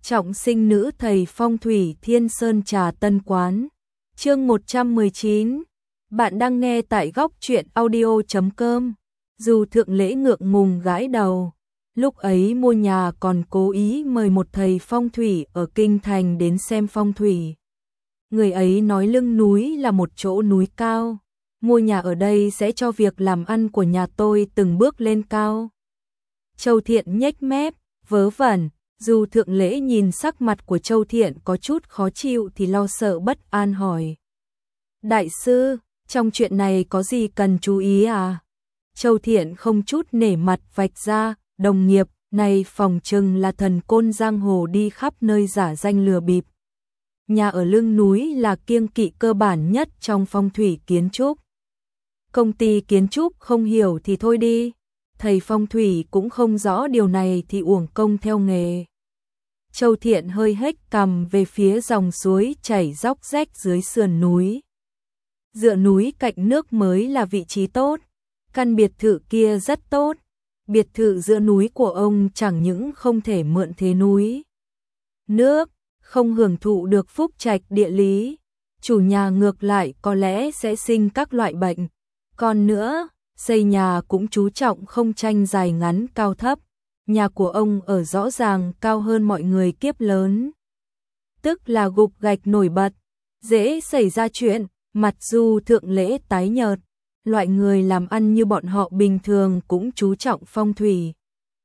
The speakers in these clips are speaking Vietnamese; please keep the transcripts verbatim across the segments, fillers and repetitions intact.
Trọng sinh nữ thầy phong thủy Thiên Sơn Trà Tân Quán. Chương một trăm mười chín. Bạn đang nghe tại góc truyện audio chấm com. Dù Thượng Lễ ngượng ngùng gãi đầu. Lúc ấy mua nhà còn cố ý mời một thầy phong thủy ở kinh thành đến xem phong thủy. Người ấy nói lưng núi là một chỗ núi cao. Mua nhà ở đây sẽ cho việc làm ăn của nhà tôi từng bước lên cao. Châu Thiện nhếch mép, vớ vẩn. Dù Thượng Lễ nhìn sắc mặt của Châu Thiện có chút khó chịu thì lo sợ bất an hỏi. Đại sư, trong chuyện này có gì cần chú ý à? Châu Thiện không chút nể mặt vạch ra, đồng nghiệp, này phòng trừng là thần côn giang hồ đi khắp nơi giả danh lừa bịp. Nhà ở lưng núi là kiêng kỵ cơ bản nhất trong phong thủy kiến trúc. Công ty kiến trúc không hiểu thì thôi đi, thầy phong thủy cũng không rõ điều này thì uổng công theo nghề. Châu Thiện hơi hếch cằm về phía dòng suối chảy róc rách dưới sườn núi. Dựa núi cạnh nước mới là vị trí tốt, căn biệt thự kia rất tốt. Biệt thự giữa núi của ông chẳng những không thể mượn thế núi nước, không hưởng thụ được phúc trạch địa lý, chủ nhà ngược lại có lẽ sẽ sinh các loại bệnh. Còn nữa, xây nhà cũng chú trọng không tranh dài ngắn cao thấp. Nhà của ông ở rõ ràng cao hơn mọi người kiếp lớn. Tức là gục gạch nổi bật, dễ xảy ra chuyện, mặt dù Thượng Lễ tái nhợt. Loại người làm ăn như bọn họ bình thường cũng chú trọng phong thủy.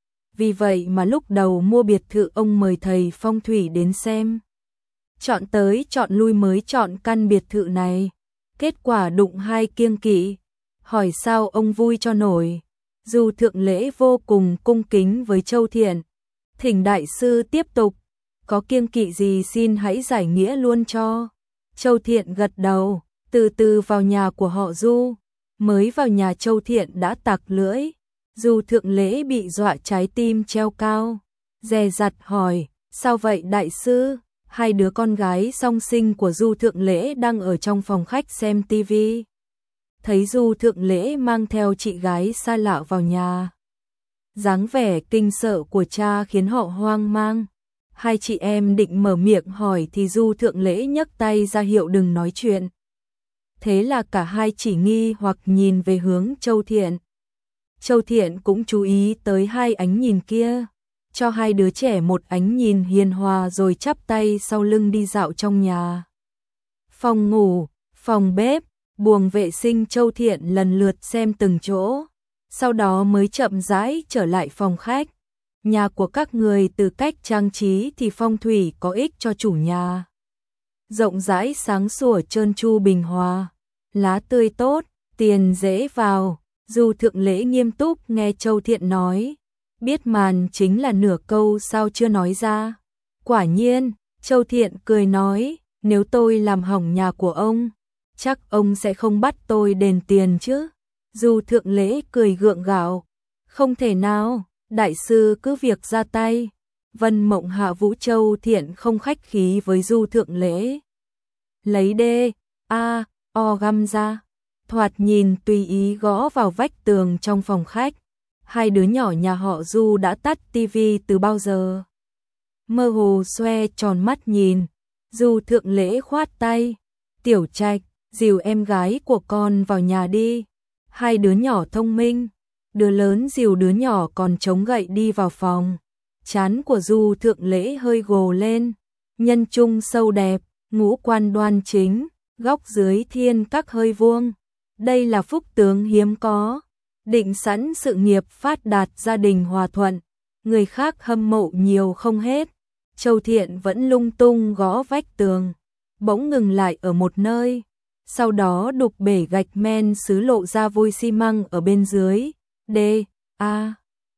Vì vậy mà lúc đầu mua biệt thự ông mời thầy phong thủy đến xem. Chọn tới chọn lui mới chọn căn biệt thự này. Kết quả đụng hai kiêng kỵ. Hỏi sao ông vui cho nổi. Dù Thượng Lễ vô cùng cung kính với Châu Thiện. Thỉnh đại sư tiếp tục. Có kiêng kỵ gì xin hãy giải nghĩa luôn cho. Châu Thiện gật đầu. Từ từ vào nhà của họ Du. Mới vào nhà Châu Thiện đã tặc lưỡi. Dù Thượng Lễ bị dọa trái tim treo cao. Dè dặt hỏi. Sao vậy đại sư? Hai đứa con gái song sinh của Du Thượng Lễ đang ở trong phòng khách xem tivi. Thấy Du Thượng Lễ mang theo chị gái xa lạ vào nhà. Dáng vẻ kinh sợ của cha khiến họ hoang mang. Hai chị em định mở miệng hỏi thì Du Thượng Lễ nhấc tay ra hiệu đừng nói chuyện. Thế là cả hai chỉ nghi hoặc nhìn về hướng Châu Thiện. Châu Thiện cũng chú ý tới hai ánh nhìn kia. Cho hai đứa trẻ một ánh nhìn hiền hòa rồi chắp tay sau lưng đi dạo trong nhà. Phòng ngủ, phòng bếp, buồng vệ sinh Châu Thiện lần lượt xem từng chỗ, sau đó mới chậm rãi trở lại phòng khách. Nhà của các người từ cách trang trí thì phong thủy có ích cho chủ nhà. Rộng rãi sáng sủa trơn tru bình hòa, lá tươi tốt, tiền dễ vào. Dù Thượng Lễ nghiêm túc nghe Châu Thiện nói, biết màn chính là nửa câu sao chưa nói ra. Quả nhiên, Châu Thiện cười nói, nếu tôi làm hỏng nhà của ông, chắc ông sẽ không bắt tôi đền tiền chứ. Dù Thượng Lễ cười gượng gạo, không thể nào, đại sư cứ việc ra tay. Vân Mộng Hạ Vũ Châu Thiện không khách khí với Du Thượng Lễ. Lấy đê, a, o găm ra, thoạt nhìn tùy ý gõ vào vách tường trong phòng khách. Hai đứa nhỏ nhà họ Du đã tắt tivi từ bao giờ. Mơ hồ xoe tròn mắt nhìn, Du Thượng Lễ khoát tay, Tiểu Trạch, dìu em gái của con vào nhà đi. Hai đứa nhỏ thông minh, đứa lớn dìu đứa nhỏ còn chống gậy đi vào phòng. Trán của Du Thượng Lễ hơi gồ lên, nhân trung sâu đẹp, ngũ quan đoan chính, góc dưới thiên các hơi vuông. Đây là phúc tướng hiếm có, định sẵn sự nghiệp phát đạt gia đình hòa thuận, người khác hâm mộ nhiều không hết. Châu Thiện vẫn lung tung gõ vách tường, bỗng ngừng lại ở một nơi. Sau đó đục bể gạch men sứ lộ ra vôi xi măng ở bên dưới. D, A,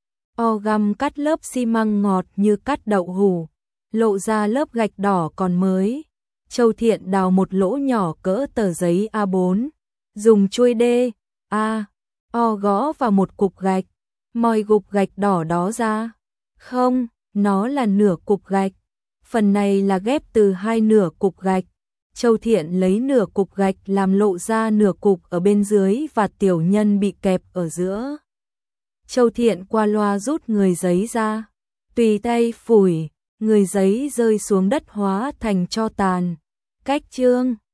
O găm cắt lớp xi măng ngọt như cắt đậu hủ, lộ ra lớp gạch đỏ còn mới. Châu Thiện đào một lỗ nhỏ cỡ tờ giấy A bốn, dùng chuôi D, A, O gõ vào một cục gạch, moi cục gạch đỏ đó ra. Không, nó là nửa cục gạch. Phần này là ghép từ hai nửa cục gạch. Châu Thiện lấy nửa cục gạch làm lộ ra nửa cục ở bên dưới và tiểu nhân bị kẹp ở giữa. Châu Thiện qua loa rút người giấy ra, tùy tay phủi, người giấy rơi xuống đất hóa thành tro tàn. Cách chương